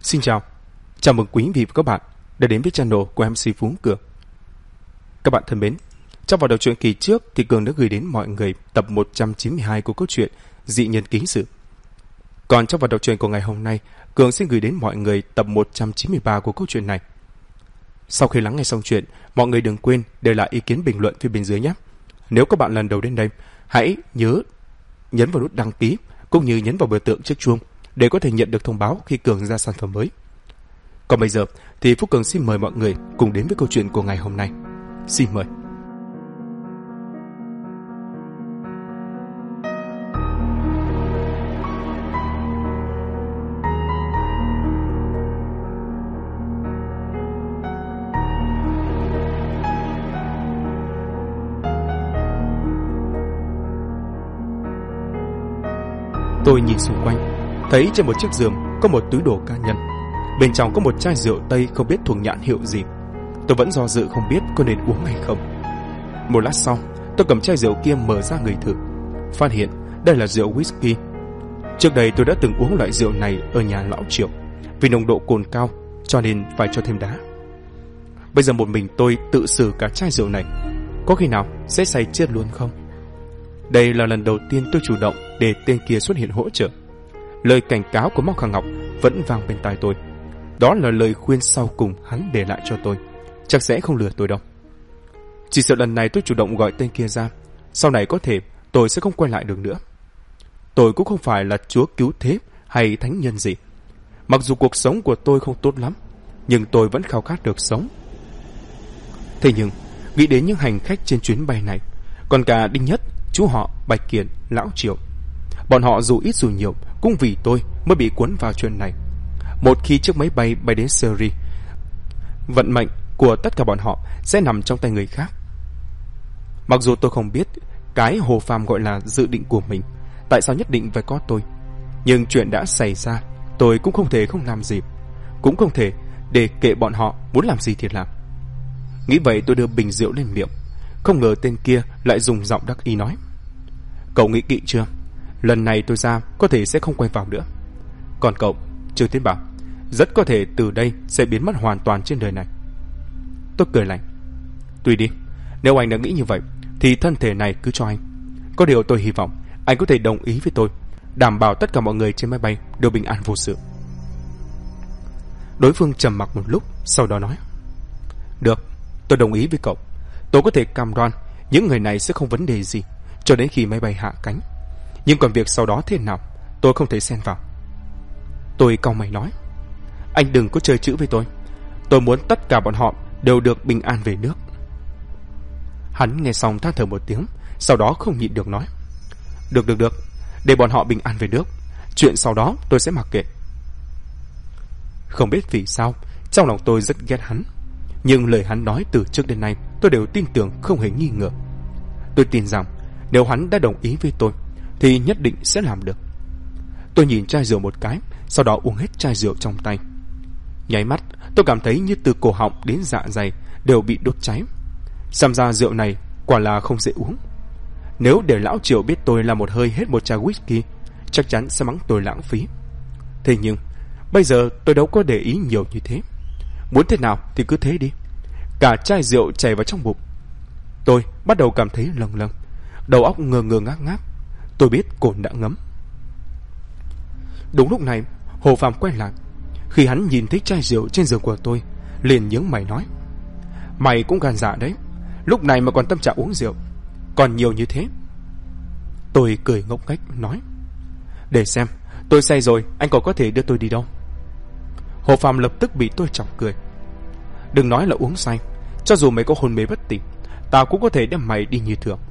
Xin chào mừng quý vị và các bạn đã đến với channel của MC Phú Cường. Các bạn thân mến, trong vào đầu truyện kỳ trước thì Cường đã gửi đến mọi người tập 192 của câu chuyện Dị Nhân Ký Sự. Còn trong vào đầu truyện của ngày hôm nay, Cường xin gửi đến mọi người tập 193 của câu chuyện này. Sau khi lắng nghe xong chuyện, mọi người đừng quên để lại ý kiến bình luận phía bên dưới nhé. Nếu các bạn lần đầu đến đây, hãy nhớ nhấn vào nút đăng ký cũng như nhấn vào biểu tượng chiếc chuông để có thể nhận được thông báo khi Cường ra sản phẩm mới. Còn bây giờ thì Phúc Cường xin mời mọi người cùng đến với câu chuyện của ngày hôm nay. Xin mời. Tôi nhìn xung quanh, thấy trên một chiếc giường có một túi đồ cá nhân. Bên trong có một chai rượu Tây không biết thuộc nhãn hiệu gì. Tôi vẫn do dự không biết có nên uống hay không. Một lát sau, tôi cầm chai rượu kia mở ra ngửi thử, phát hiện đây là rượu whisky. Trước đây tôi đã từng uống loại rượu này ở nhà lão Triệu. Vì nồng độ cồn cao cho nên phải cho thêm đá. Bây giờ một mình tôi tự xử cả chai rượu này, có khi nào sẽ say chết luôn không? Đây là lần đầu tiên tôi chủ động để tên kia xuất hiện hỗ trợ. Lời cảnh cáo của Mao Khang Ngọc vẫn vang bên tai tôi. Đó là lời khuyên sau cùng hắn để lại cho tôi. Chắc sẽ không lừa tôi đâu. Chỉ sợ lần này tôi chủ động gọi tên kia ra, sau này có thể tôi sẽ không quay lại được nữa. Tôi cũng không phải là chúa cứu thế hay thánh nhân gì. Mặc dù cuộc sống của tôi không tốt lắm, nhưng tôi vẫn khao khát được sống. Thế nhưng nghĩ đến những hành khách trên chuyến bay này, còn cả Đinh Nhất, chú họ, Bạch Kiền, lão Triệu, bọn họ dù ít dù nhiều cũng vì tôi mới bị cuốn vào chuyện này. Một khi chiếc máy bay bay đến Syria, vận mệnh của tất cả bọn họ sẽ nằm trong tay người khác. Mặc dù tôi không biết cái Hồ Phàm gọi là dự định của mình tại sao nhất định phải có tôi, nhưng chuyện đã xảy ra, tôi cũng không thể không làm gì, cũng không thể để kệ bọn họ muốn làm gì thì làm. Nghĩ vậy tôi đưa bình rượu lên miệng. Không ngờ tên kia lại dùng giọng đắc ý nói: "Cậu nghĩ kỹ chưa? Lần này tôi ra có thể sẽ không quay vào nữa. Còn cậu, Trương Tiến Bảo, rất có thể từ đây sẽ biến mất hoàn toàn trên đời này." Tôi cười lạnh: "Tùy đi, nếu anh đã nghĩ như vậy thì thân thể này cứ cho anh. Có điều tôi hy vọng anh có thể đồng ý với tôi, đảm bảo tất cả mọi người trên máy bay đều bình an vô sự." Đối phương trầm mặc một lúc, sau đó nói: "Được, tôi đồng ý với cậu. Tôi có thể cam đoan những người này sẽ không vấn đề gì cho đến khi máy bay hạ cánh. Nhưng còn việc sau đó thế nào, tôi không thể xen vào." Tôi cau mày nói: "Anh đừng có chơi chữ với tôi. Tôi muốn tất cả bọn họ đều được bình an về nước." Hắn nghe xong than thở một tiếng, sau đó không nhịn được nói: Được, để bọn họ bình an về nước. Chuyện sau đó tôi sẽ mặc kệ." Không biết vì sao, trong lòng tôi rất ghét hắn. Nhưng lời hắn nói từ trước đến nay tôi đều tin tưởng không hề nghi ngờ. Tôi tin rằng nếu hắn đã đồng ý với tôi thì nhất định sẽ làm được. Tôi nhìn chai rượu một cái, sau đó uống hết chai rượu trong tay. Nháy mắt tôi cảm thấy như từ cổ họng đến dạ dày đều bị đốt cháy. Xem ra rượu này quả là không dễ uống. Nếu để lão Triệu biết tôi là một hơi hết một chai whisky, chắc chắn sẽ mắng tôi lãng phí. Thế nhưng bây giờ tôi đâu có để ý nhiều như thế. Muốn thế nào thì cứ thế đi. Cả chai rượu chảy vào trong bụng. Tôi bắt đầu cảm thấy lâng lâng, đầu óc ngơ ngơ ngác ngác. Tôi biết cồn đã ngấm. Đúng lúc này Hồ Phàm quay lại. Khi hắn nhìn thấy chai rượu trên giường của tôi, liền nhướng mày nói: "Mày cũng gan dạ đấy, lúc này mà còn tâm trạng uống rượu, còn nhiều như thế." Tôi cười ngốc nghếch nói: "Để xem, tôi say rồi anh còn có thể đưa tôi đi đâu?" Hồ Phàm lập tức bị tôi chọc cười: "Đừng nói là uống say, cho dù mày có hôn mê bất tỉnh, tao cũng có thể đem mày đi như thường."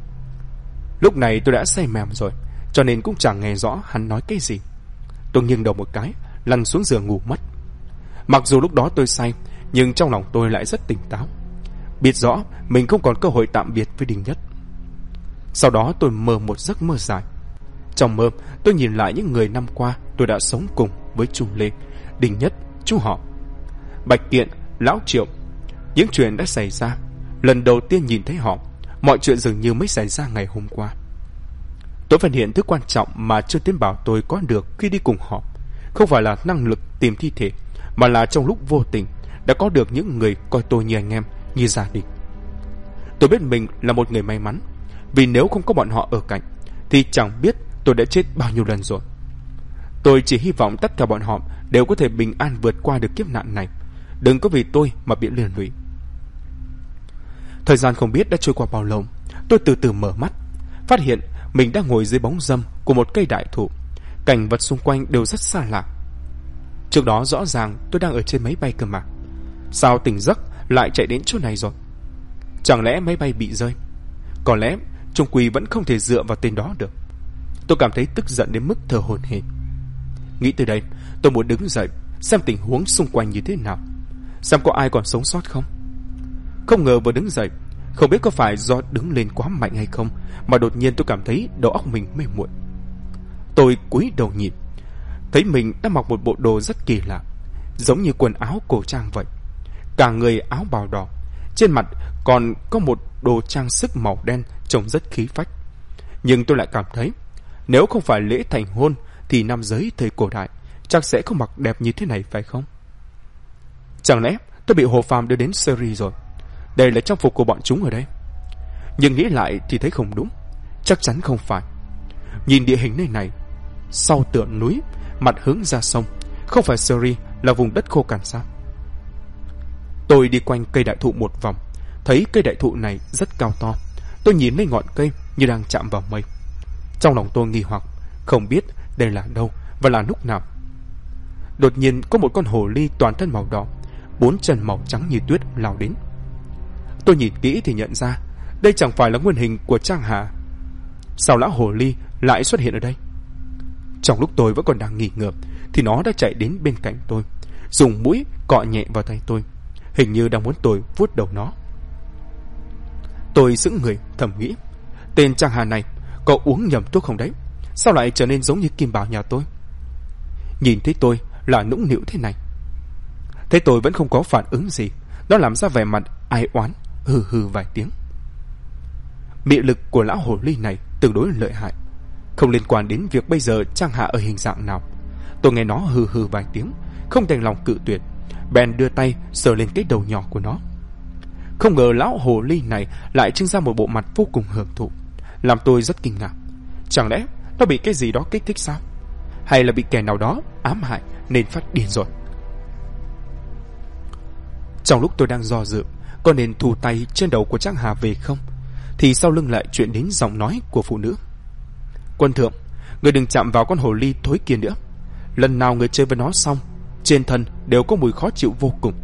Lúc này tôi đã say mềm rồi, cho nên cũng chẳng nghe rõ hắn nói cái gì. Tôi nghiêng đầu một cái, lăn xuống giường ngủ mất. Mặc dù lúc đó tôi say, nhưng trong lòng tôi lại rất tỉnh táo, biết rõ mình không còn cơ hội tạm biệt với Đinh Nhất. Sau đó tôi mơ một giấc mơ dài. Trong mơ tôi nhìn lại những người năm qua tôi đã sống cùng với Chu Lê, Đinh Nhất, chú họ, Bạch Kiện, lão Triệu. Những chuyện đã xảy ra, lần đầu tiên nhìn thấy họ, mọi chuyện dường như mới xảy ra ngày hôm qua. Tôi phát hiện thứ quan trọng mà Trương Tiến Bảo tôi có được khi đi cùng họ, không phải là năng lực tìm thi thể, mà là trong lúc vô tình đã có được những người coi tôi như anh em, như gia đình. Tôi biết mình là một người may mắn, vì nếu không có bọn họ ở cạnh thì chẳng biết tôi đã chết bao nhiêu lần rồi. Tôi chỉ hy vọng tất cả bọn họ đều có thể bình an vượt qua được kiếp nạn này, đừng có vì tôi mà bị liên lụy. Thời gian không biết đã trôi qua bao lâu, tôi từ từ mở mắt, phát hiện mình đang ngồi dưới bóng râm của một cây đại thụ. Cảnh vật xung quanh đều rất xa lạ. Trước đó rõ ràng tôi đang ở trên máy bay cơ mà. Sao tỉnh giấc lại chạy đến chỗ này rồi? Chẳng lẽ máy bay bị rơi? Có lẽ Trung Quy vẫn không thể dựa vào tên đó được. Tôi cảm thấy tức giận đến mức thở hổn hển. Nghĩ từ đây, tôi muốn đứng dậy xem tình huống xung quanh như thế nào, xem có ai còn sống sót không. Không ngờ vừa đứng dậy, không biết có phải do đứng lên quá mạnh hay không, mà đột nhiên tôi cảm thấy đầu óc mình mê muội. Tôi cúi đầu nhìn, thấy mình đang mặc một bộ đồ rất kỳ lạ, giống như quần áo cổ trang vậy. Cả người áo bào đỏ, trên mặt còn có một đồ trang sức màu đen trông rất khí phách. Nhưng tôi lại cảm thấy nếu không phải lễ thành hôn thì nam giới thời cổ đại chắc sẽ không mặc đẹp như thế này, phải không? Chẳng lẽ tôi bị Hồ Phàm đưa đến Syria rồi? Đây là trang phục của bọn chúng ở đây. Nhưng nghĩ lại thì thấy không đúng, chắc chắn không phải. Nhìn địa hình nơi này, sau tựa núi, mặt hướng ra sông, không phải Syria là vùng đất khô cằn sao? Tôi đi quanh cây đại thụ một vòng, thấy cây đại thụ này rất cao to. Tôi nhìn lên ngọn cây như đang chạm vào mây. Trong lòng tôi nghi hoặc, không biết đây là đâu và là lúc nào. Đột nhiên có một con hồ ly toàn thân màu đỏ, 4 chân màu trắng như tuyết lao đến. Tôi nhìn kỹ thì nhận ra đây chẳng phải là nguyên hình của Trang Hà. Sao lão hồ ly lại xuất hiện ở đây? Trong lúc tôi vẫn còn đang nghi ngờ thì nó đã chạy đến bên cạnh tôi, dùng mũi cọ nhẹ vào tay tôi, hình như đang muốn tôi vuốt đầu nó. Tôi sững người thầm nghĩ, tên Trang Hà này có uống nhầm thuốc không đấy? Sao lại trở nên giống như Kim Bảo nhà tôi? Nhìn thấy tôi là nũng nịu thế này. Thấy tôi vẫn không có phản ứng gì, nó làm ra vẻ mặt ai oán, hừ hừ vài tiếng. Mị lực của lão hồ ly này tương đối lợi hại, không liên quan đến việc bây giờ Trang Hạ ở hình dạng nào. Tôi nghe nó hừ hừ vài tiếng, không đành lòng cự tuyệt, bèn đưa tay sờ lên cái đầu nhỏ của nó. Không ngờ lão hồ ly này lại trưng ra một bộ mặt vô cùng hưởng thụ, làm tôi rất kinh ngạc. Chẳng lẽ nó bị cái gì đó kích thích sao? Hay là bị kẻ nào đó ám hại nên phát điên rồi? Trong lúc tôi đang do dự có nên thu tay trên đầu của Trang Hà về không, thì sau lưng lại truyền đến giọng nói của phụ nữ. Quân thượng, người đừng chạm vào con hồ ly thối kia nữa. Lần nào người chơi với nó xong, trên thân đều có mùi khó chịu vô cùng.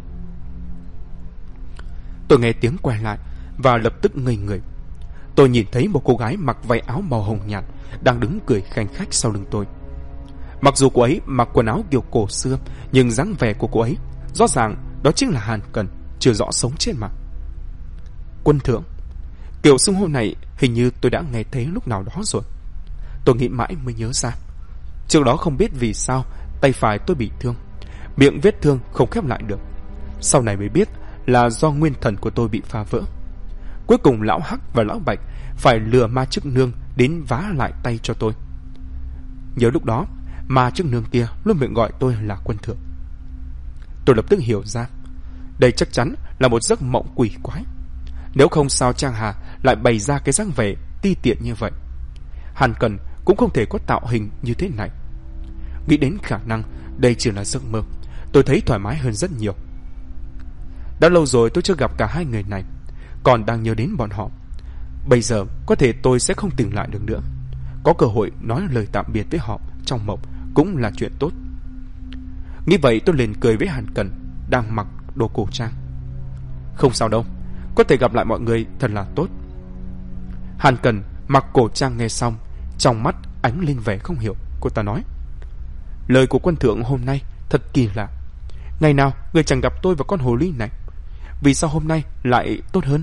Tôi nghe tiếng quay lại và lập tức ngây người. Tôi nhìn thấy một cô gái mặc váy áo màu hồng nhạt đang đứng cười khanh khách sau lưng tôi. Mặc dù cô ấy mặc quần áo kiểu cổ xưa, nhưng dáng vẻ của cô ấy rõ ràng đó chính là Hàn Cần, chưa rõ sống chết mà. Quân thượng, kiểu xưng hô này hình như tôi đã nghe thấy lúc nào đó rồi. Tôi nghĩ mãi mới nhớ ra. Trước đó không biết vì sao tay phải tôi bị thương, miệng vết thương không khép lại được. Sau này mới biết là do nguyên thần của tôi bị phá vỡ. Cuối cùng lão Hắc và lão Bạch phải lừa ma chức nương đến vá lại tay cho tôi. Nhớ lúc đó ma chức nương kia luôn miệng gọi tôi là quân thượng. Tôi lập tức hiểu ra, đây chắc chắn là một giấc mộng quỷ quái. Nếu không sao Trang Hà lại bày ra cái dáng vẻ ti tiện như vậy. Hàn Cần cũng không thể có tạo hình như thế này. Nghĩ đến khả năng đây chỉ là giấc mơ, tôi thấy thoải mái hơn rất nhiều. Đã lâu rồi tôi chưa gặp cả hai người này, còn đang nhớ đến bọn họ. Bây giờ có thể tôi sẽ không tìm lại được nữa. Có cơ hội nói lời tạm biệt với họ trong mộng cũng là chuyện tốt. Nghĩ vậy tôi liền cười với Hàn Cần đang mặc đồ cổ trang. Không sao đâu, có thể gặp lại mọi người thật là tốt. Hàn Cần mặc cổ trang nghe xong, trong mắt ánh lên vẻ không hiểu. Cô ta nói, lời của quân thượng hôm nay thật kỳ lạ. Ngày nào người chẳng gặp tôi và con hồ ly này, vì sao hôm nay lại tốt hơn?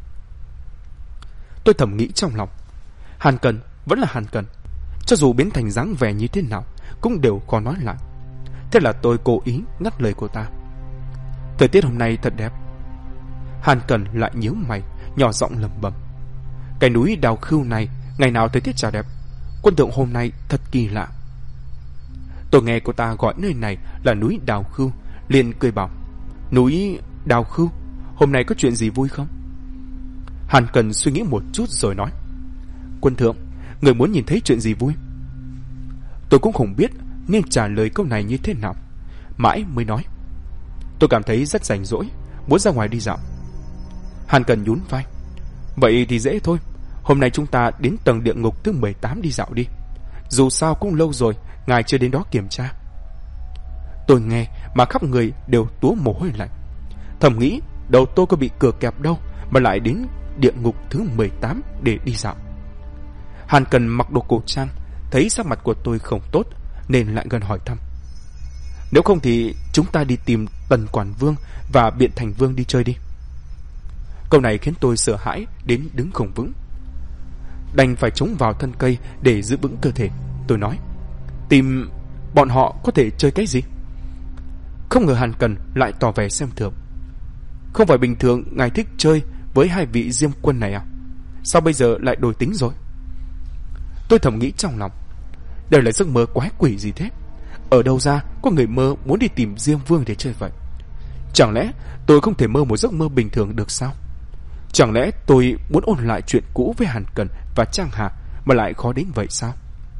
Tôi thầm nghĩ trong lòng, Hàn Cần vẫn là Hàn Cần, cho dù biến thành dáng vẻ như thế nào cũng đều khó nói lại. Thế là tôi cố ý ngắt lời cô ta. Thời tiết hôm nay thật đẹp. Hàn Cần lại nhíu mày, nhỏ giọng lẩm bẩm, cái núi Đào Khưu này ngày nào thời tiết chả đẹp. Quân thượng hôm nay thật kỳ lạ. Tôi nghe cô ta gọi nơi này là núi Đào Khưu, liền cười bảo: núi Đào Khưu, hôm nay có chuyện gì vui không? Hàn Cần suy nghĩ một chút rồi nói: Quân thượng, người muốn nhìn thấy chuyện gì vui? Tôi cũng không biết nên trả lời câu này như thế nào, mãi mới nói: tôi cảm thấy rất rảnh rỗi, muốn ra ngoài đi dạo. Hàn Cần nhún vai: vậy thì dễ thôi, hôm nay chúng ta đến tầng địa ngục thứ 18 đi dạo đi. Dù sao cũng lâu rồi ngài chưa đến đó kiểm tra. Tôi nghe mà khắp người đều túa mồ hôi lạnh, thầm nghĩ đầu tôi có bị cửa kẹp đâu mà lại đến địa ngục thứ 18 để đi dạo. Hàn Cần mặc đồ cổ trang, thấy sắc mặt của tôi không tốt nên lại gần hỏi thăm: nếu không thì chúng ta đi tìm Tần Quản Vương và Biện Thành Vương đi chơi đi. Câu này khiến tôi sợ hãi đến đứng không vững, đành phải chống vào thân cây để giữ vững cơ thể. Tôi nói: tìm bọn họ có thể chơi cái gì? Không ngờ Hàn Cần lại tỏ vẻ xem thường: không phải bình thường ngài thích chơi với hai vị Diêm Quân này à? Sao bây giờ lại đổi tính rồi? Tôi thầm nghĩ trong lòng, đây là giấc mơ quái quỷ gì thế? Ở đâu ra có người mơ muốn đi tìm Diêm Vương để chơi vậy? Chẳng lẽ tôi không thể mơ một giấc mơ bình thường được sao? Chẳng lẽ tôi muốn ôn lại chuyện cũ với Hàn Cần và Trang Hà mà lại khó đến vậy sao?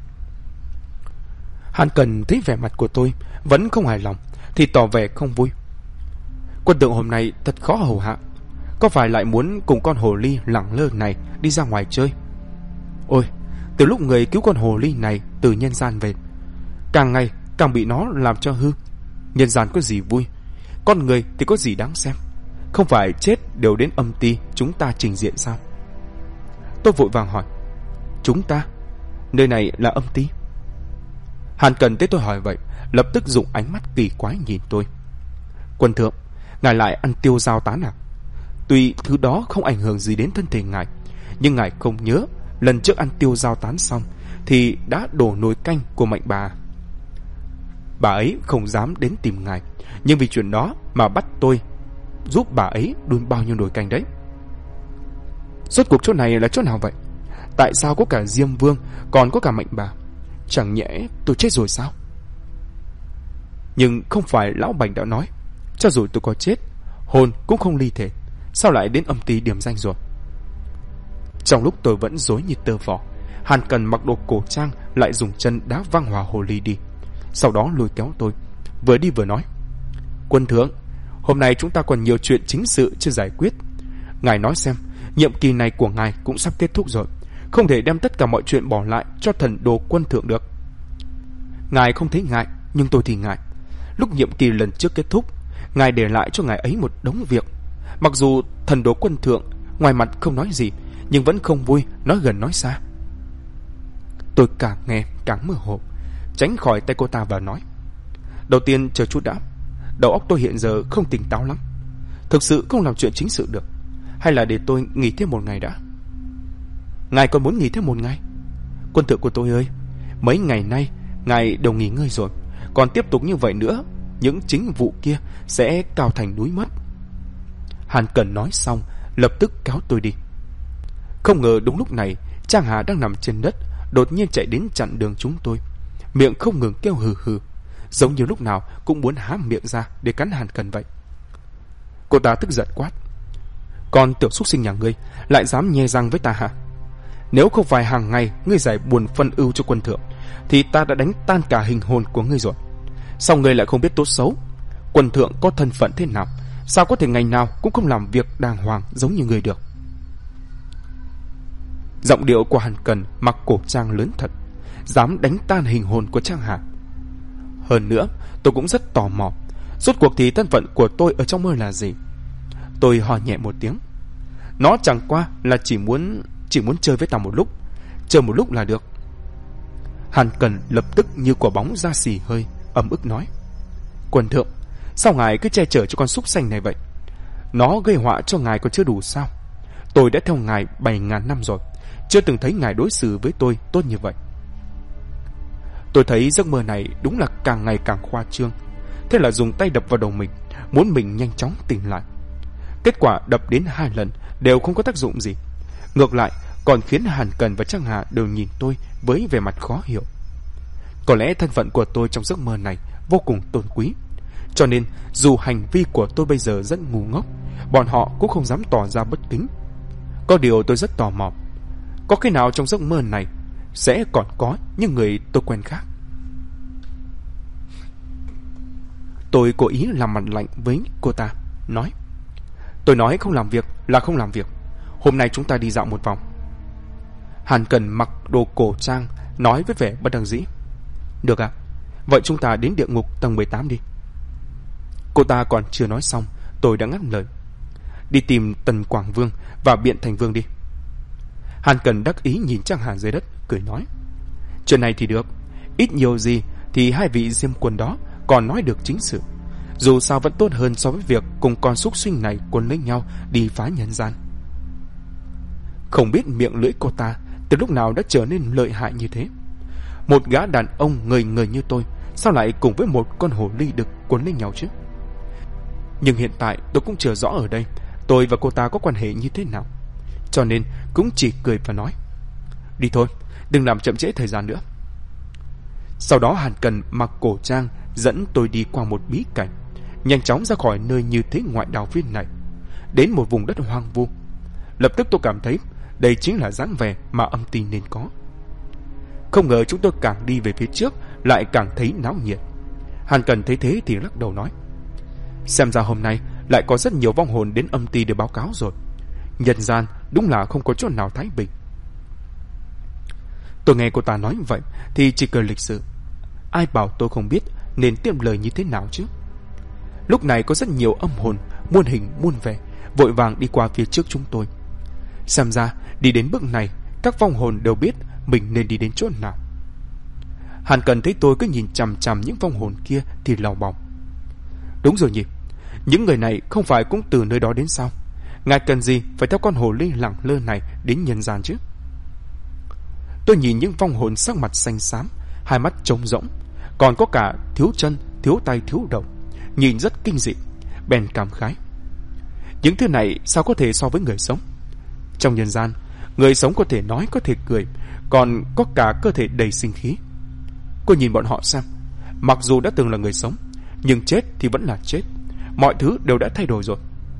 Hàn Cần thấy vẻ mặt của tôi vẫn không hài lòng thì tỏ vẻ không vui: Quân tượng hôm nay thật khó hầu hạ, có phải lại muốn cùng con hồ ly lẳng lơ này đi ra ngoài chơi? Ôi, từ lúc người cứu con hồ ly này từ nhân gian về, càng ngày càng bị nó làm cho hư. Nhân gian có gì vui, con người thì có gì đáng xem? Không phải chết đều đến âm ty chúng ta trình diện sao? Tôi vội vàng hỏi: chúng ta? Nơi này là âm ty? Hàn Cần thấy tôi hỏi vậy, lập tức dùng ánh mắt kỳ quái nhìn tôi: Quân thượng, ngài lại ăn tiêu dao tán à? Tuy thứ đó không ảnh hưởng gì đến thân thể ngài, nhưng ngài không nhớ lần trước ăn tiêu dao tán xong thì đã đổ nồi canh của Mạnh bà. Bà ấy không dám đến tìm ngài, nhưng vì chuyện đó mà bắt tôi giúp bà ấy đun bao nhiêu nồi canh đấy. Rốt cuộc chỗ này là chỗ nào vậy? Tại sao có cả Diêm Vương, còn có cả Mạnh bà? Chẳng nhẽ tôi chết rồi sao? Nhưng không phải lão Bành đã nói, cho dù tôi có chết, hồn cũng không ly thể, sao lại đến âm ty điểm danh rồi? Trong lúc tôi vẫn rối như tơ vò, Hàn Cần mặc đồ cổ trang lại dùng chân đá văng hòa hồ ly đi, sau đó lôi kéo tôi, vừa đi vừa nói: Quân thượng, hôm nay chúng ta còn nhiều chuyện chính sự chưa giải quyết. Ngài nói xem, nhiệm kỳ này của ngài cũng sắp kết thúc rồi, không thể đem tất cả mọi chuyện bỏ lại cho thần đồ quân thượng được. Ngài không thấy ngại, nhưng tôi thì ngại. Lúc nhiệm kỳ lần trước kết thúc, ngài để lại cho ngài ấy một đống việc. Mặc dù thần đồ quân thượng ngoài mặt không nói gì, nhưng vẫn không vui nói gần nói xa. Tôi càng nghe càng mơ hồ, tránh khỏi tay cô ta và nói: đầu tiên chờ chút đã, đầu óc tôi hiện giờ không tỉnh táo lắm, thực sự không làm chuyện chính sự được. Hay là để tôi nghỉ thêm một ngày đã? Ngài còn muốn nghỉ thêm một ngày? Quân thượng của tôi ơi, mấy ngày nay ngài đều nghỉ ngơi rồi, còn tiếp tục như vậy nữa, những chính vụ kia sẽ cao thành núi mất. Hàn Cần nói xong lập tức kéo tôi đi. Không ngờ đúng lúc này Trang Hà đang nằm trên đất đột nhiên chạy đến chặn đường chúng tôi, miệng không ngừng kêu hừ hừ, giống như lúc nào cũng muốn há miệng ra để cắn Hàn Cần vậy. Cô ta tức giận quát: Con tiểu súc sinh nhà ngươi lại dám nhe răng với ta hả? Nếu không phải hàng ngày ngươi giải buồn phân ưu cho quân thượng thì ta đã đánh tan cả hình hồn của ngươi rồi. Sao ngươi lại không biết tốt xấu? Quân thượng có thân phận thế nào, sao có thể ngày nào cũng không làm việc đàng hoàng giống như ngươi được? Giọng điệu của Hàn Cần mặc cổ trang lớn thật, dám đánh tan hình hồn của Trang Hà. Hơn nữa, tôi cũng rất tò mò, rốt cuộc thì thân phận của tôi ở trong mơ là gì? Tôi hò nhẹ một tiếng: nó chẳng qua là chỉ muốn chơi với ta một lúc, chơi một lúc là được. Hàn Cần lập tức như quả bóng ra xì hơi, ấm ức nói: Quân thượng, sao ngài cứ che chở cho con súc sanh này vậy? Nó gây họa cho ngài còn chưa đủ sao? Tôi đã theo ngài 7.000 năm rồi, chưa từng thấy ngài đối xử với tôi tốt như vậy. Tôi thấy giấc mơ này đúng là càng ngày càng khoa trương, thế là dùng tay đập vào đầu mình, muốn mình nhanh chóng tỉnh lại. Kết quả đập đến 2 lần đều không có tác dụng gì, ngược lại còn khiến Hàn Cần và Trang Hà đều nhìn tôi với vẻ mặt khó hiểu. Có lẽ thân phận của tôi trong giấc mơ này vô cùng tôn quý, cho nên dù hành vi của tôi bây giờ rất ngu ngốc, bọn họ cũng không dám tỏ ra bất kính. Có điều tôi rất tò mò, có khi nào trong giấc mơ này sẽ còn có những người tôi quen khác? Tôi cố ý làm mặt lạnh với cô ta, nói: tôi nói không làm việc là không làm việc. Hôm nay chúng ta đi dạo một vòng. Hàn Cần mặc đồ cổ trang, nói với vẻ bất đắc dĩ: được ạ, vậy chúng ta đến địa ngục tầng 18 đi. Cô ta còn chưa nói xong, tôi đã ngắt lời: đi tìm Tần Quảng Vương và Biện Thành Vương đi. Hàn Cần đắc ý nhìn Trang Hà dưới đất, cười nói: chuyện này thì được, ít nhiều gì thì hai vị diêm quân đó còn nói được chính sự. Dù sao vẫn tốt hơn so với việc cùng con súc sinh này quấn lấy nhau đi phá nhân gian. Không biết miệng lưỡi cô ta từ lúc nào đã trở nên lợi hại như thế. Một gã đàn ông ngời ngời như tôi sao lại cùng với một con hồ ly đực quấn lấy nhau chứ? Nhưng hiện tại tôi cũng chưa rõ ở đây tôi và cô ta có quan hệ như thế nào, cho nên cũng chỉ cười và nói: đi thôi, đừng làm chậm trễ thời gian nữa. Sau đó Hàn Cần mặc cổ trang dẫn tôi đi qua một bí cảnh, nhanh chóng ra khỏi nơi như thế ngoại đào viên này, đến một vùng đất hoang vu. Lập tức tôi cảm thấy đây chính là dáng vẻ mà âm ty nên có. Không ngờ chúng tôi càng đi về phía trước lại càng thấy náo nhiệt. Hàn Cần thấy thế thì lắc đầu nói: xem ra hôm nay lại có rất nhiều vong hồn đến âm ty để báo cáo rồi. Nhân gian đúng là không có chỗ nào thái bình. Tôi nghe cô ta nói vậy thì chỉ cười lịch sự. Ai bảo tôi không biết nên tiếp lời như thế nào chứ? Lúc này có rất nhiều âm hồn muôn hình muôn vẻ vội vàng đi qua phía trước chúng tôi. Xem ra đi đến bước này, các vong hồn đều biết mình nên đi đến chỗ nào. Hàn Cần thấy tôi cứ nhìn chằm chằm những vong hồn kia thì lào bòng: đúng rồi nhỉ, những người này không phải cũng từ nơi đó đến sao? Ngài cần gì phải theo con hồ ly lẳng lơ này đến nhân gian chứ? Tôi nhìn những vong hồn sắc mặt xanh xám, hai mắt trống rỗng, còn có cả thiếu chân, thiếu tay, thiếu đầu, nhìn rất kinh dị, bèn cảm khái: những thứ này sao có thể so với người sống? Trong nhân gian, người sống có thể nói, có thể cười, còn có cả cơ thể đầy sinh khí. Cô nhìn bọn họ xem, mặc dù đã từng là người sống, nhưng chết thì vẫn là chết, mọi thứ đều đã thay đổi rồi.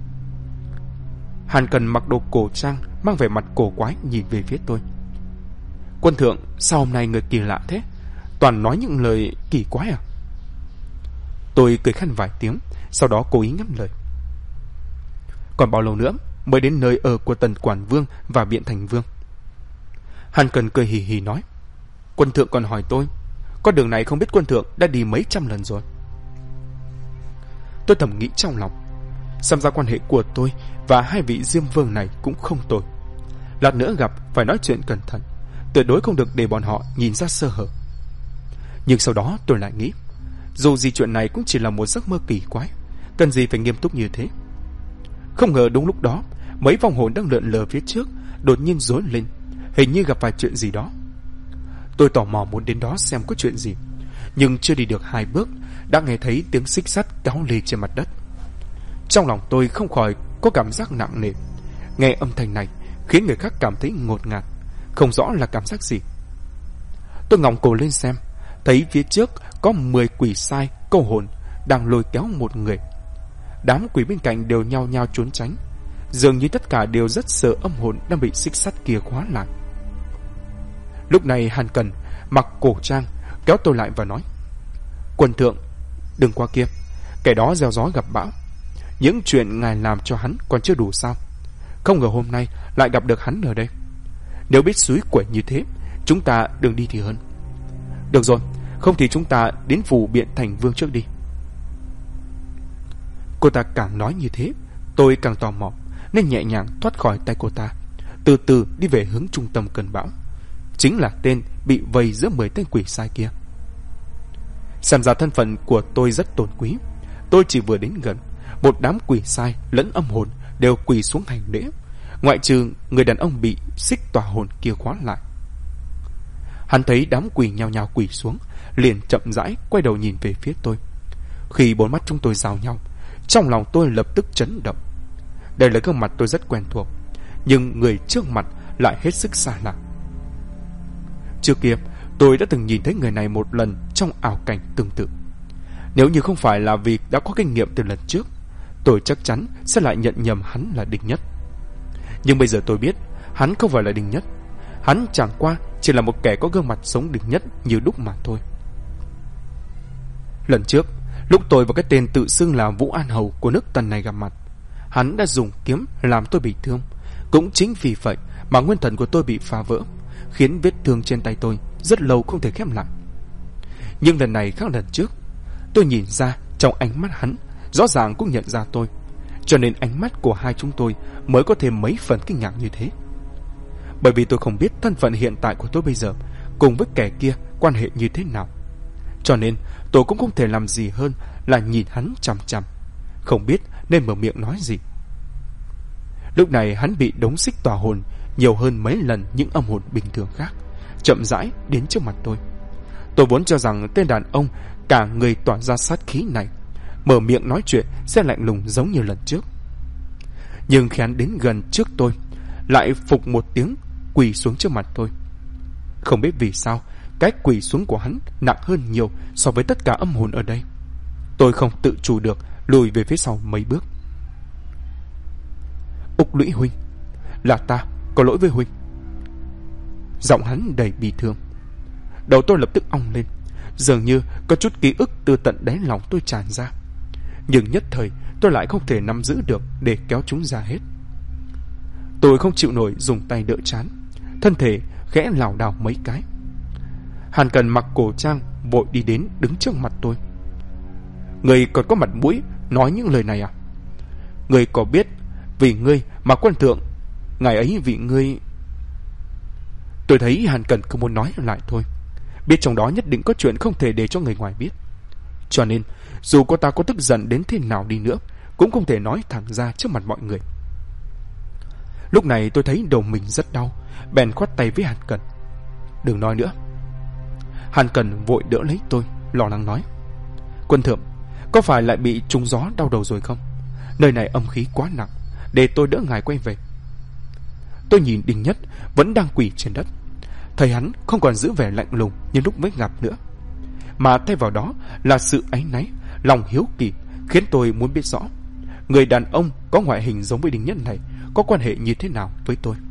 Hàn Cần mặc đồ cổ trang, mang vẻ mặt cổ quái nhìn về phía tôi: quân thượng, sao hôm nay người kỳ lạ thế? Toàn nói những lời kỳ quái à? Tôi cười khăn vài tiếng, sau đó cố ý ngắt lời: còn bao lâu nữa mới đến nơi ở của Tần Quảng Vương và Biện Thành Vương? Hàn Cần cười hì hì nói: quân thượng còn hỏi tôi, con đường này không biết quân thượng đã đi mấy trăm lần rồi. Tôi thầm nghĩ trong lòng, xem ra quan hệ của tôi và hai vị diêm vương này cũng không tồi. Lát nữa gặp phải nói chuyện cẩn thận, tuyệt đối không được để bọn họ nhìn ra sơ hở. Nhưng sau đó tôi lại nghĩ, dù gì chuyện này cũng chỉ là một giấc mơ kỳ quái, cần gì phải nghiêm túc như thế. Không ngờ đúng lúc đó, mấy vong hồn đang lượn lờ phía trước đột nhiên rối lên, hình như gặp phải chuyện gì đó. Tôi tò mò muốn đến đó xem có chuyện gì, nhưng chưa đi được 2 bước đã nghe thấy tiếng xích sắt kéo lê trên mặt đất. Trong lòng tôi không khỏi có cảm giác nặng nề. Nghe âm thanh này khiến người khác cảm thấy ngột ngạt, không rõ là cảm giác gì. Tôi ngẩng cổ lên xem, thấy phía trước có 10 quỷ sai câu hồn đang lôi kéo một người. Đám quỷ bên cạnh đều nhao nhao trốn tránh, dường như tất cả đều rất sợ âm hồn đang bị xích sắt kia khóa lại. Lúc này Hàn Cần mặc cổ trang kéo tôi lại và nói: quân thượng, đừng qua kia, kẻ đó gieo gió gặp bão. Những chuyện ngài làm cho hắn còn chưa đủ sao? Không ngờ hôm nay lại gặp được hắn ở đây. Nếu biết suối quẩy như thế, chúng ta đừng đi thì hơn. Được rồi, không thì chúng ta đến phủ Biện Thành Vương trước đi. Cô ta càng nói như thế, tôi càng tò mò, nên nhẹ nhàng thoát khỏi tay cô ta, từ từ đi về hướng trung tâm cơn bão, chính là tên bị vây giữa 10 tên quỷ sai kia. Xem ra thân phận của tôi rất tôn quý. Tôi chỉ vừa đến gần, một đám quỷ sai lẫn âm hồn đều quỳ xuống hành lễ, ngoại trừ người đàn ông bị xích tỏa hồn kia khóa lại. Hắn thấy đám quỷ nhao nhao quỳ xuống, liền chậm rãi quay đầu nhìn về phía tôi. Khi bốn mắt chúng tôi giao nhau, trong lòng tôi lập tức chấn động. Đây là gương mặt tôi rất quen thuộc, nhưng người trước mặt lại hết sức xa lạ. Trước kia Tôi đã từng nhìn thấy người này một lần trong ảo cảnh tương tự. Nếu như không phải là vì đã có kinh nghiệm từ lần trước, tôi chắc chắn sẽ lại nhận nhầm hắn là Đinh Nhất. Nhưng bây giờ tôi biết hắn không phải là Đinh Nhất. Hắn chẳng qua chỉ là một kẻ có gương mặt giống Đinh Nhất như đúc mà thôi. Lần trước, lúc tôi và cái tên tự xưng là Vũ An Hầu của nước Tần này gặp mặt, hắn đã dùng kiếm làm tôi bị thương. Cũng chính vì vậy mà nguyên thần của tôi bị phá vỡ, khiến vết thương trên tay tôi rất lâu không thể khép lại. Nhưng lần này khác lần trước, tôi nhìn ra trong ánh mắt hắn rõ ràng cũng nhận ra tôi, cho nên ánh mắt của hai chúng tôi mới có thêm mấy phần kinh ngạc như thế. Bởi vì tôi không biết thân phận hiện tại của tôi bây giờ cùng với kẻ kia quan hệ như thế nào, cho nên tôi cũng không thể làm gì hơn là nhìn hắn chằm chằm, không biết nên mở miệng nói gì. Lúc này hắn bị đống xích tỏa hồn nhiều hơn mấy lần những âm hồn bình thường khác, chậm rãi đến trước mặt tôi. Tôi vốn cho rằng tên đàn ông cả người tỏa ra sát khí này mở miệng nói chuyện sẽ lạnh lùng giống như lần trước. Nhưng khi hắn đến gần trước tôi, lại phục một tiếng quỳ xuống trước mặt tôi. Không biết vì sao cái quỳ xuống của hắn nặng hơn nhiều so với tất cả âm hồn ở đây. Tôi không tự chủ được lùi về phía sau mấy bước. Úc Lũy huynh, là ta có lỗi với huynh. Giọng hắn đầy bi thương. Đầu tôi lập tức ong lên, dường như có chút ký ức từ tận đáy lòng tôi tràn ra, nhưng nhất thời tôi lại không thể nắm giữ được để kéo chúng ra hết. Tôi không chịu nổi dùng tay đỡ trán, thân thể khẽ lảo đảo mấy cái. Hàn Cần mặc cổ trang vội đi đến đứng trước mặt tôi. Người còn có mặt mũi nói những lời này à? Người có biết vì ngươi mà quân thượng ngày ấy vì ngươi... Tôi thấy Hàn Cần không muốn nói lại thôi, biết trong đó nhất định có chuyện không thể để cho người ngoài biết, cho nên dù cô ta có tức giận đến thế nào đi nữa cũng không thể nói thẳng ra trước mặt mọi người. Lúc này tôi thấy đầu mình rất đau, bèn khoát tay với Hàn Cần. Đừng nói nữa. Hàn Cần vội đỡ lấy tôi, lo lắng nói. Quân thượng, có phải lại bị trúng gió đau đầu rồi không? Nơi này âm khí quá nặng, để tôi đỡ ngài quay về. Tôi nhìn Đinh Nhất vẫn đang quỳ trên đất, thấy hắn không còn giữ vẻ lạnh lùng như lúc mới gặp nữa, mà thay vào đó là sự áy náy, lòng hiếu kỳ, khiến tôi muốn biết rõ người đàn ông có ngoại hình giống với Đinh Nhất này có quan hệ như thế nào với tôi.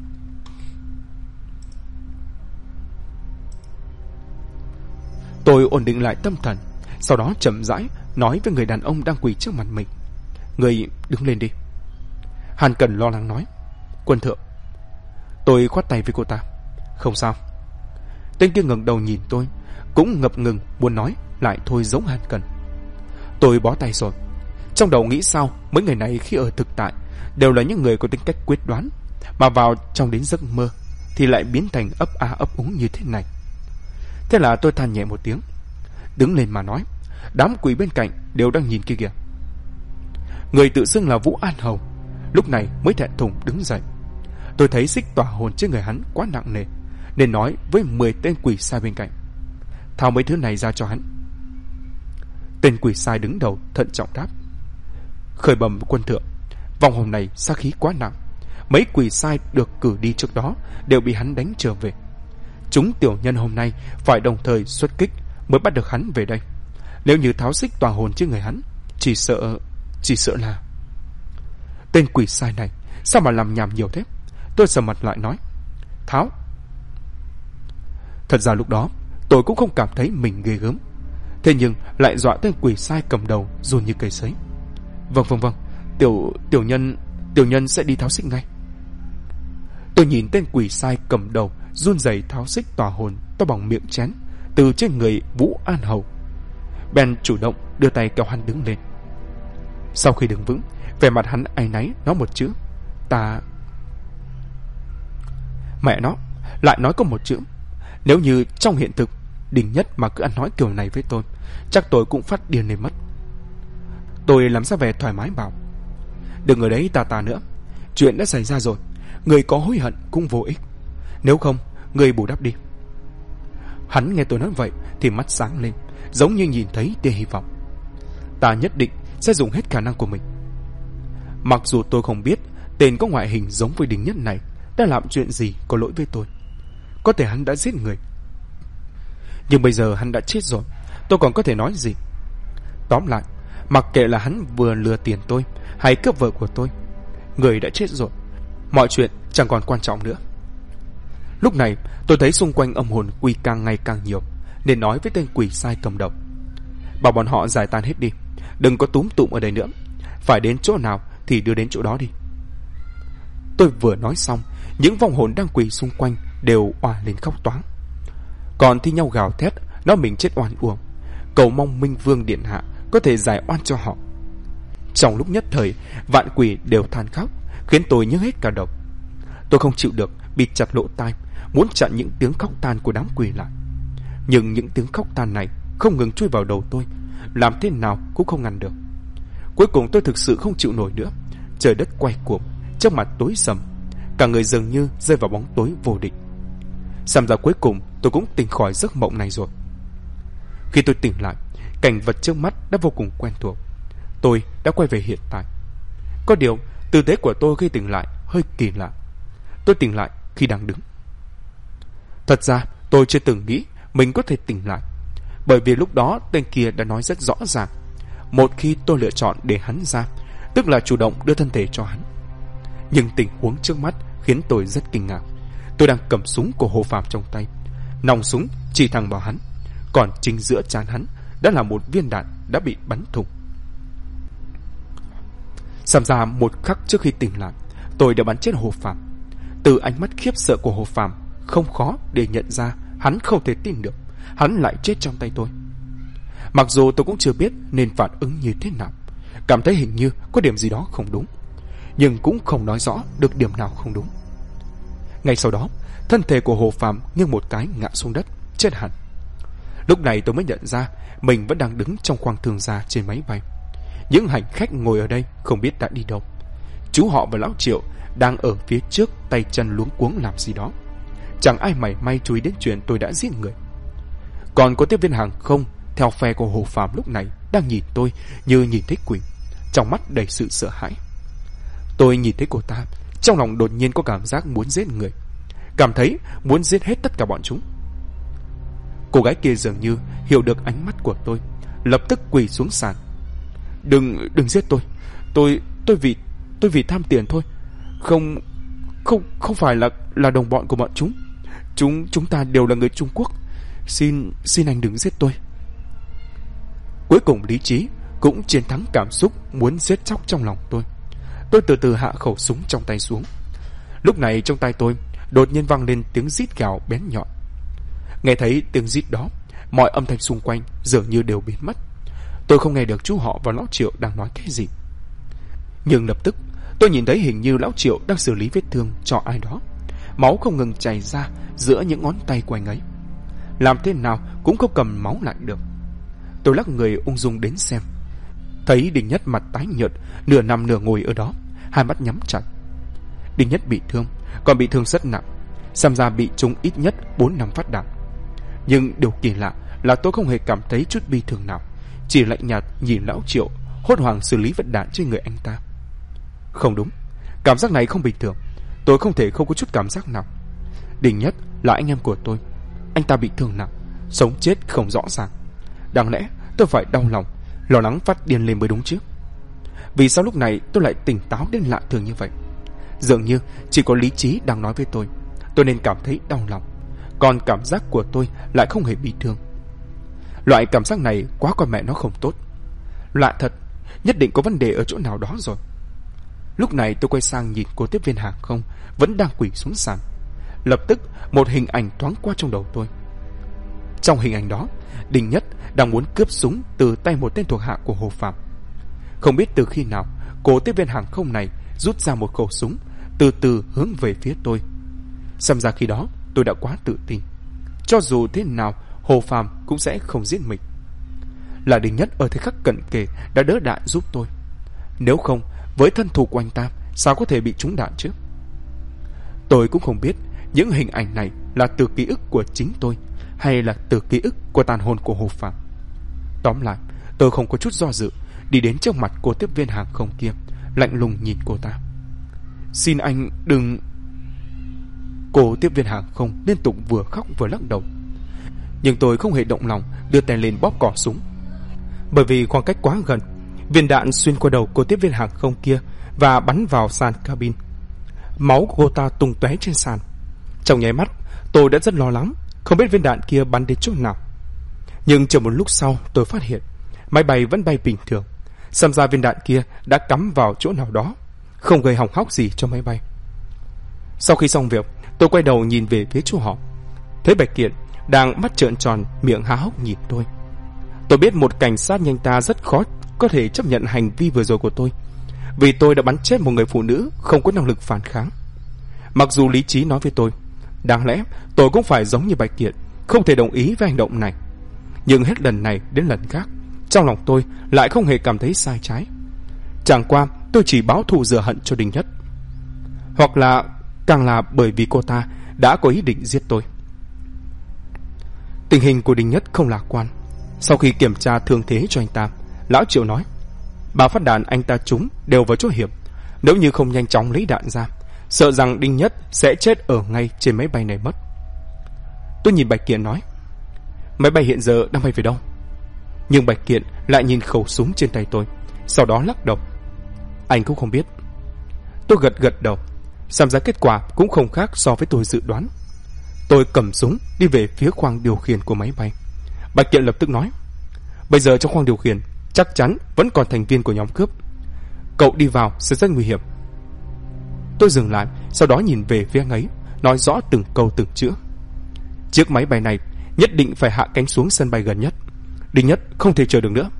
Tôi ổn định lại tâm thần, sau đó chậm rãi nói với người đàn ông đang quỳ trước mặt mình. Người đứng lên đi. Hàn Cần lo lắng nói. Quân thượng. Tôi khoát tay với cô ta. Không sao. Tên kia ngẩng đầu nhìn tôi, cũng ngập ngừng muốn nói lại thôi giống Hàn Cần. Tôi bó tay rồi. Trong đầu nghĩ sao mấy người này khi ở thực tại đều là những người có tính cách quyết đoán, mà vào trong đến giấc mơ thì lại biến thành ấp a ấp úng như thế này. Thế là tôi than nhẹ một tiếng, đứng lên mà nói. Đám quỷ bên cạnh đều đang nhìn kia kìa. Người tự xưng là Vũ An Hầu lúc này mới thẹn thùng đứng dậy. Tôi thấy xích tỏa hồn trên người hắn quá nặng nề, nên nói với 10 tên quỷ sai bên cạnh. Thao mấy thứ này ra cho hắn. Tên quỷ sai đứng đầu thận trọng đáp. Khởi bẩm quân thượng, vòng hồn này sát khí quá nặng, mấy quỷ sai được cử đi trước đó đều bị hắn đánh trở về. Chúng tiểu nhân hôm nay phải đồng thời xuất kích mới bắt được hắn về đây. Nếu như tháo xích tỏa hồn trên người hắn, chỉ sợ là... Tên quỷ sai này sao mà làm nhảm nhiều thế? Tôi sầm mặt lại nói. Tháo. Thật ra lúc đó tôi cũng không cảm thấy mình ghê gớm, thế nhưng lại dọa tên quỷ sai cầm đầu run như cây sấy. Vâng, tiểu nhân sẽ đi tháo xích ngay. Tôi nhìn tên quỷ sai cầm đầu run rẩy tháo xích tỏa hồn to bằng miệng chén từ trên người Vũ An Hầu, bèn chủ động đưa tay kéo hắn đứng lên. Sau khi đứng vững, vẻ mặt hắn áy náy nói một chữ. Ta... Mẹ nó, lại nói có một chữ. Nếu như trong hiện thực Đinh Nhất mà cứ ăn nói kiểu này với tôi, chắc tôi cũng phát điên lên mất. Tôi làm ra vẻ thoải mái bảo. Đừng ở đấy tà nữa, chuyện đã xảy ra rồi, người có hối hận cũng vô ích. Nếu không, người bù đắp đi. Hắn nghe tôi nói vậy thì mắt sáng lên, giống như nhìn thấy tia hy vọng. Ta nhất định sẽ dùng hết khả năng của mình. Mặc dù tôi không biết tên có ngoại hình giống với Đinh Nhất này đã làm chuyện gì có lỗi với tôi. Có thể hắn đã giết người, Nhưng bây giờ hắn đã chết rồi, tôi còn có thể nói gì? Tóm lại, mặc kệ là hắn vừa lừa tiền tôi hay cướp vợ của tôi, người đã chết rồi, mọi chuyện chẳng còn quan trọng nữa. Lúc này tôi thấy xung quanh âm hồn quỷ càng ngày càng nhiều, nên nói với tên quỷ sai cầm đầu: bảo bọn họ giải tán hết đi, đừng có túm tụm ở đây nữa, phải đến chỗ nào thì đưa đến chỗ đó đi. Tôi vừa nói xong, những vong hồn đang quỳ xung quanh đều òa lên khóc toáng, còn thi nhau gào thét nói mình chết oan uổng, cầu mong Minh Vương điện hạ có thể giải oan cho họ. Trong lúc nhất thời, vạn quỷ đều than khóc, khiến tôi nhức hết cả đầu. Tôi không chịu được, bịt chặt lỗ tai, muốn chặn những tiếng khóc than của đám quỷ lại. Nhưng những tiếng khóc than này không ngừng chui vào đầu tôi, làm thế nào cũng không ngăn được. Cuối cùng tôi thực sự không chịu nổi nữa, trời đất quay cuồng, trước mặt tối sầm, cả người dường như rơi vào bóng tối vô định. Xem ra cuối cùng tôi cũng tỉnh khỏi giấc mộng này rồi. Khi tôi tỉnh lại, cảnh vật trước mắt đã vô cùng quen thuộc. Tôi đã quay về hiện tại. Có điều, tư thế của tôi khi tỉnh lại hơi kỳ lạ. Tôi tỉnh lại khi đang đứng. Thật ra, tôi chưa từng nghĩ mình có thể tỉnh lại, bởi vì lúc đó tên kia đã nói rất rõ ràng, một khi tôi lựa chọn để hắn ra, tức là chủ động đưa thân thể cho hắn. Nhưng tình huống trước mắt khiến tôi rất kinh ngạc. Tôi đang cầm súng của Hồ Phàm trong tay, nòng súng chỉ thẳng vào hắn, còn chính giữa trán hắn đã là một viên đạn đã bị bắn thủng. Xem ra một khắc trước khi tỉnh lại, tôi đã bắn chết Hồ Phàm. Từ ánh mắt khiếp sợ của Hồ Phàm, không khó để nhận ra hắn không thể tin được hắn lại chết trong tay tôi. Mặc dù tôi cũng chưa biết nên phản ứng như thế nào, cảm thấy hình như có điểm gì đó không đúng, nhưng cũng không nói rõ được điểm nào không đúng. Ngay sau đó, thân thể của Hồ Phàm nghiêng một cái ngã xuống đất, chết hẳn. Lúc này tôi mới nhận ra mình vẫn đang đứng trong khoang thương gia trên máy bay. Những hành khách ngồi ở đây không biết đã đi đâu. Chú họ và lão Triệu đang ở phía trước, tay chân luống cuống làm gì đó. Chẳng ai mảy may chú ý đến chuyện tôi đã giết người. Còn có tiếp viên hàng không theo phe của Hồ Phàm lúc này đang nhìn tôi như nhìn thấy quỷ, trong mắt đầy sự sợ hãi. Tôi nhìn thấy cô ta, trong lòng đột nhiên có cảm giác muốn giết người, cảm thấy muốn giết hết tất cả bọn chúng. Cô gái kia dường như hiểu được ánh mắt của tôi, lập tức quỳ xuống sàn. Đừng giết tôi. Tôi vì tham tiền thôi. Không phải là đồng bọn của bọn chúng. Chúng ta đều là người Trung Quốc. Xin anh đừng giết tôi. Cuối cùng lý trí cũng chiến thắng cảm xúc muốn giết chóc trong lòng tôi. Tôi từ từ hạ khẩu súng trong tay xuống. Lúc này trong tay tôi đột nhiên vang lên tiếng rít gào bén nhọn. Nghe thấy tiếng rít đó, mọi âm thanh xung quanh dường như đều biến mất. Tôi không nghe được chú họ và lão Triệu đang nói cái gì. Nhưng lập tức tôi nhìn thấy hình như lão Triệu đang xử lý vết thương cho ai đó. Máu không ngừng chảy ra giữa những ngón tay của anh ấy, làm thế nào cũng không cầm máu lại được. Tôi lắc người ung dung đến xem, thấy Đình Nhất mặt tái nhợt, nửa nằm nửa ngồi ở đó, hai mắt nhắm chặt. Đình Nhất bị thương, còn bị thương rất nặng, xem ra bị trúng ít nhất 4-5 phát đạn. Nhưng điều kỳ lạ là tôi không hề cảm thấy chút bi thương nào, chỉ lạnh nhạt nhìn lão Triệu hốt hoảng xử lý vật đạn trên người anh ta. Không đúng, cảm giác này không bình thường. Tôi không thể không có chút cảm giác nào. Đình Nhất là anh em của tôi, anh ta bị thương nặng, sống chết không rõ ràng. Đáng lẽ tôi phải đau lòng, lo lắng phát điên lên mới đúng chứ. Vì sao lúc này tôi lại tỉnh táo đến lạ thường như vậy? Dường như chỉ có lý trí đang nói với tôi nên cảm thấy đau lòng, còn cảm giác của tôi lại không hề bị thương. Loại cảm giác này quá con mẹ nó không tốt. Lạ thật, nhất định có vấn đề ở chỗ nào đó rồi. Lúc này tôi quay sang nhìn cô tiếp viên hàng không vẫn đang quỳ xuống sàn. Lập tức một hình ảnh thoáng qua trong đầu tôi. Trong hình ảnh đó, Đình Nhất đang muốn cướp súng từ tay một tên thuộc hạ của Hồ Phàm. Không biết từ khi nào, cô tiếp viên hàng không này rút ra một khẩu súng, từ từ hướng về phía tôi. Xem ra khi đó tôi đã quá tự tin, cho dù thế nào Hồ Phàm cũng sẽ không giết mình. Là Đình Nhất ở thời khắc cận kề đã đỡ đạn giúp tôi. Nếu không, với thân thủ của anh ta, sao có thể bị trúng đạn chứ? Tôi cũng không biết những hình ảnh này là từ ký ức của chính tôi hay là từ ký ức của tàn hồn của Hồ Phàm. Tóm lại, tôi không có chút do dự, đi đến trước mặt cô tiếp viên hàng không kia, lạnh lùng nhìn cô ta. Xin anh đừng... Cô tiếp viên hàng không liên tục vừa khóc vừa lắc đầu. Nhưng tôi không hề động lòng đưa tay lên bóp cò súng. Bởi vì khoảng cách quá gần, viên đạn xuyên qua đầu cô tiếp viên hàng không kia và bắn vào sàn cabin. Máu của cô ta tung tóe trên sàn. Trong nháy mắt, tôi đã rất lo lắng, không biết viên đạn kia bắn đến chỗ nào. Nhưng chờ một lúc sau, tôi phát hiện máy bay vẫn bay bình thường. Xem ra viên đạn kia đã cắm vào chỗ nào đó, không gây hỏng hóc gì cho máy bay. Sau khi xong việc, tôi quay đầu nhìn về phía chỗ họ. Thấy Bạch Kiện đang mắt trợn tròn, miệng há hốc nhìn tôi. Tôi biết một cảnh sát như anh ta rất khó có thể chấp nhận hành vi vừa rồi của tôi, vì tôi đã bắn chết một người phụ nữ không có năng lực phản kháng. Mặc dù lý trí nói với tôi, đáng lẽ tôi cũng phải giống như Bạch Kiện, không thể đồng ý với hành động này. Nhưng hết lần này đến lần khác, trong lòng tôi lại không hề cảm thấy sai trái. Chẳng qua tôi chỉ báo thù rửa hận cho Đinh Nhất, hoặc là càng là bởi vì cô ta đã có ý định giết tôi. Tình hình của Đinh Nhất không lạc quan. Sau khi kiểm tra thương thế cho anh ta, lão Triệu nói 3 phát đạn anh ta trúng đều vào chỗ hiểm. Nếu như không nhanh chóng lấy đạn ra, sợ rằng Đinh Nhất sẽ chết ở ngay trên máy bay này mất. Tôi nhìn Bạch Kiện nói, máy bay hiện giờ đang bay về đâu? Nhưng Bạch Kiện lại nhìn khẩu súng trên tay tôi, sau đó lắc đầu. Anh cũng không biết. Tôi gật đầu. Xem ra kết quả cũng không khác so với tôi dự đoán. Tôi cầm súng đi về phía khoang điều khiển của máy bay. Bạch Kiện lập tức nói, bây giờ trong khoang điều khiển chắc chắn vẫn còn thành viên của nhóm cướp. Cậu đi vào sẽ rất nguy hiểm. Tôi dừng lại, sau đó nhìn về phía anh ấy, nói rõ từng câu từng chữ. Chiếc máy bay này nhất định phải hạ cánh xuống sân bay gần nhất. Đinh Nhất không thể chờ được nữa.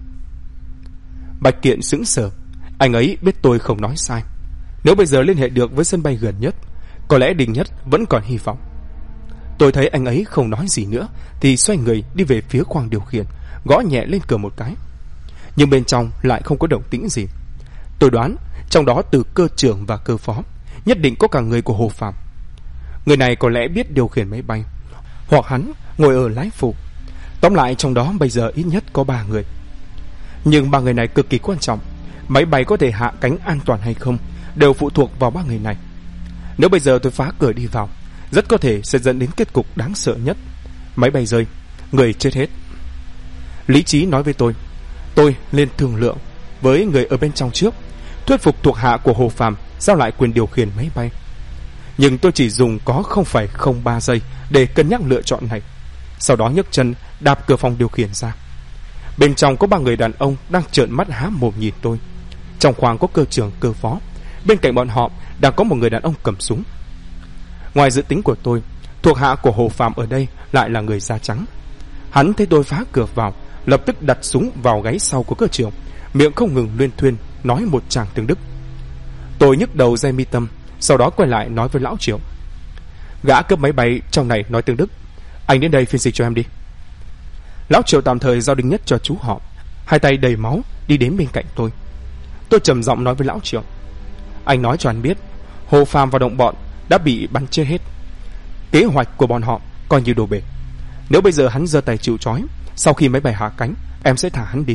Bạch Kiện sững sờ. Anh ấy biết tôi không nói sai. Nếu bây giờ liên hệ được với sân bay gần nhất, có lẽ Đinh Nhất vẫn còn hy vọng. Tôi thấy anh ấy không nói gì nữa thì xoay người đi về phía khoang điều khiển, gõ nhẹ lên cửa một cái. Nhưng bên trong lại không có động tĩnh gì. Tôi đoán trong đó từ cơ trưởng và cơ phó nhất định có cả người của Hồ Phạm. Người này có lẽ biết điều khiển máy bay, hoặc hắn ngồi ở lái phụ. Tóm lại trong đó bây giờ ít nhất có 3 người. Nhưng 3 người này cực kỳ quan trọng. Máy bay có thể hạ cánh an toàn hay không đều phụ thuộc vào 3 người này. Nếu bây giờ tôi phá cửa đi vào, rất có thể sẽ dẫn đến kết cục đáng sợ nhất. Máy bay rơi, người chết hết. Lý trí nói với tôi lên thương lượng với người ở bên trong trước, thuyết phục thuộc hạ của Hồ Phạm giao lại quyền điều khiển máy bay. Nhưng tôi chỉ dùng có 0,03 giây để cân nhắc lựa chọn này. Sau đó nhấc chân đạp cửa phòng điều khiển ra. Bên trong có 3 người đàn ông đang trợn mắt há mồm nhìn tôi. Trong khoang có cơ trưởng, cơ phó. Bên cạnh bọn họ đang có một người đàn ông cầm súng. Ngoài dự tính của tôi, thuộc hạ của Hồ Phạm ở đây lại là người da trắng. Hắn thấy tôi phá cửa vào, lập tức đặt súng vào gáy sau của cơ trưởng, miệng không ngừng luyên thuyên nói một tràng tiếng Đức. Tôi nhức đầu dây mi tâm, sau đó quay lại nói với lão Triệu. Gã cướp máy bay trong này nói tiếng Đức, anh đến đây phiên dịch cho em đi. Lão Triệu tạm thời giao Đinh Nhất cho chú họ, hai tay đầy máu đi đến bên cạnh tôi. Tôi trầm giọng nói với lão Triệu, anh nói cho anh biết Hồ Phạm và đồng bọn đã bị bắn chết hết. Kế hoạch của bọn họ coi như đồ bể. Nếu bây giờ hắn giơ tay chịu trói, sau khi máy bay hạ cánh, em sẽ thả hắn đi.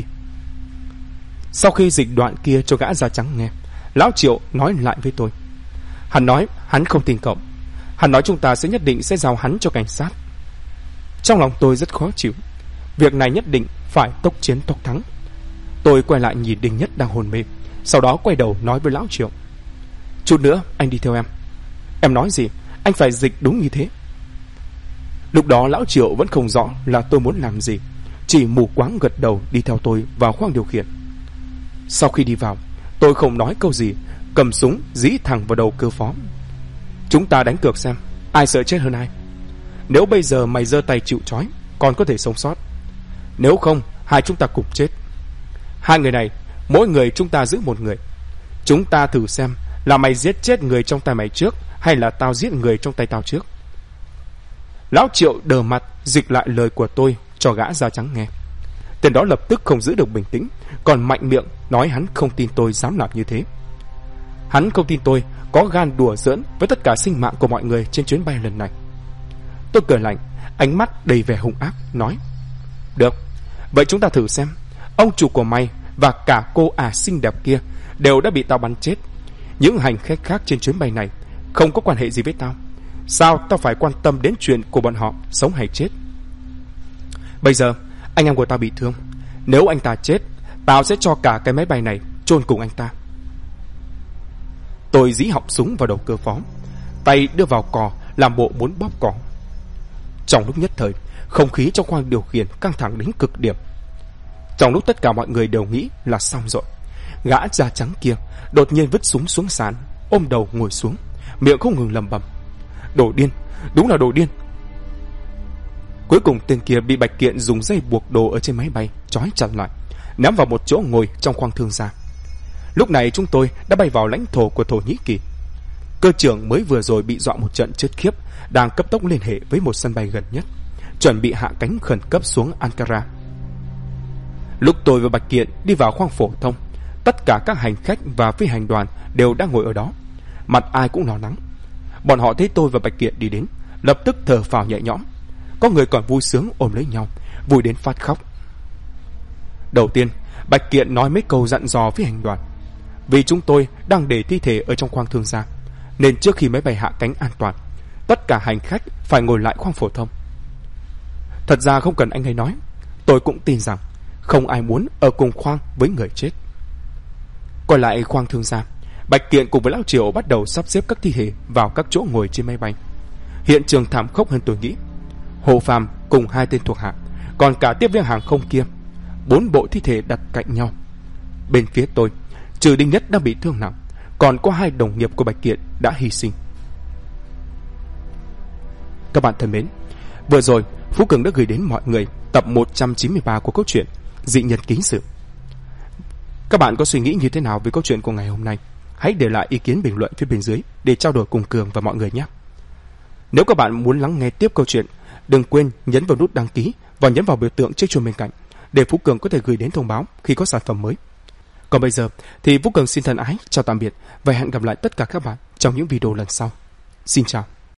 Sau khi dịch đoạn kia cho gã da trắng nghe, lão Triệu nói lại với tôi. Hắn nói hắn không tin cậu. Hắn nói chúng ta sẽ nhất định sẽ giao hắn cho cảnh sát. Trong lòng tôi rất khó chịu. Việc này nhất định phải tốc chiến tốc thắng. Tôi quay lại nhìn Đinh Nhất đang hôn mê, sau đó quay đầu nói với lão Triệu. Chút nữa anh đi theo em. Em nói gì, anh phải dịch đúng như thế. Lúc đó lão Triệu vẫn không rõ là tôi muốn làm gì, chỉ mù quáng gật đầu đi theo tôi vào khoang điều khiển. Sau khi đi vào, tôi không nói câu gì, cầm súng dí thẳng vào đầu cơ phó. Chúng ta đánh cược xem ai sợ chết hơn ai. Nếu bây giờ mày giơ tay chịu trói, còn có thể sống sót. Nếu không, hai chúng ta cùng chết. Hai người này, mỗi người chúng ta giữ một người. Chúng ta thử xem là mày giết chết người trong tay mày trước, hay là tao giết người trong tay tao trước. Lão Triệu đờ mặt dịch lại lời của tôi cho gã da trắng nghe. Tên đó lập tức không giữ được bình tĩnh, còn mạnh miệng nói hắn không tin tôi dám làm như thế. Hắn không tin tôi có gan đùa giỡn với tất cả sinh mạng của mọi người trên chuyến bay lần này. Tôi cười lạnh, ánh mắt đầy vẻ hung ác, nói: Được, vậy chúng ta thử xem. Ông chủ của mày và cả cô xinh đẹp kia đều đã bị tao bắn chết. Những hành khách khác trên chuyến bay này không có quan hệ gì với tao. Sao tao phải quan tâm đến chuyện của bọn họ sống hay chết? Bây giờ anh em của tao bị thương, nếu anh ta chết, tao sẽ cho cả cái máy bay này chôn cùng anh ta. Tôi dí họng súng vào đầu cơ phó, tay đưa vào cò làm bộ muốn bóp cò. Trong lúc nhất thời, không khí trong khoang điều khiển căng thẳng đến cực điểm. Trong lúc tất cả mọi người đều nghĩ là xong rồi, gã da trắng kia đột nhiên vứt súng xuống sàn, ôm đầu ngồi xuống, miệng không ngừng lẩm bẩm: đồ điên, đúng là đồ điên. Cuối cùng tên kia bị Bạch Kiện dùng dây buộc đồ ở trên máy bay trói chặt lại, ném vào một chỗ ngồi trong khoang thương gia. Lúc này chúng tôi đã bay vào lãnh thổ của Thổ Nhĩ Kỳ. Cơ trưởng mới vừa rồi bị dọa một trận chết khiếp, đang cấp tốc liên hệ với một sân bay gần nhất, chuẩn bị hạ cánh khẩn cấp xuống Ankara. Lúc tôi và Bạch Kiện đi vào khoang phổ thông, tất cả các hành khách và phi hành đoàn đều đang ngồi ở đó, mặt ai cũng lo lắng. Bọn họ thấy tôi và Bạch Kiện đi đến, lập tức thở phào nhẹ nhõm. Có người còn vui sướng ôm lấy nhau, vui đến phát khóc. Đầu tiên, Bạch Kiện nói mấy câu dặn dò phi hành đoàn. Vì chúng tôi đang để thi thể ở trong khoang thương gia, nên trước khi máy bay hạ cánh an toàn, tất cả hành khách phải ngồi lại khoang phổ thông. Thật ra không cần anh ấy nói, tôi cũng tin rằng không ai muốn ở cùng khoang với người chết. Quay lại khoang thương gia, Bạch Kiện cùng với Lão Triệu bắt đầu sắp xếp các thi thể vào các chỗ ngồi trên máy bay. Hiện trường thảm khốc hơn tôi nghĩ. Hồ Phàm cùng 2 tên thuộc hạ, còn cả tiếp viên hàng không kia, 4 bộ thi thể đặt cạnh nhau. Bên phía tôi, trừ Đinh Nhất đang bị thương nặng, còn có 2 đồng nghiệp của Bạch Kiện đã hy sinh. Các bạn thân mến, vừa rồi Phú Cường đã gửi đến mọi người tập 193 của câu chuyện Dị Nhân Ký Sự. Các bạn có suy nghĩ như thế nào về câu chuyện của ngày hôm nay? Hãy để lại ý kiến bình luận phía bên dưới để trao đổi cùng Cường và mọi người nhé. Nếu các bạn muốn lắng nghe tiếp câu chuyện, đừng quên nhấn vào nút đăng ký và nhấn vào biểu tượng chiếc chuông bên cạnh để Phú Cường có thể gửi đến thông báo khi có sản phẩm mới. Còn bây giờ thì Phú Cường xin thân ái chào tạm biệt và hẹn gặp lại tất cả các bạn trong những video lần sau. Xin chào.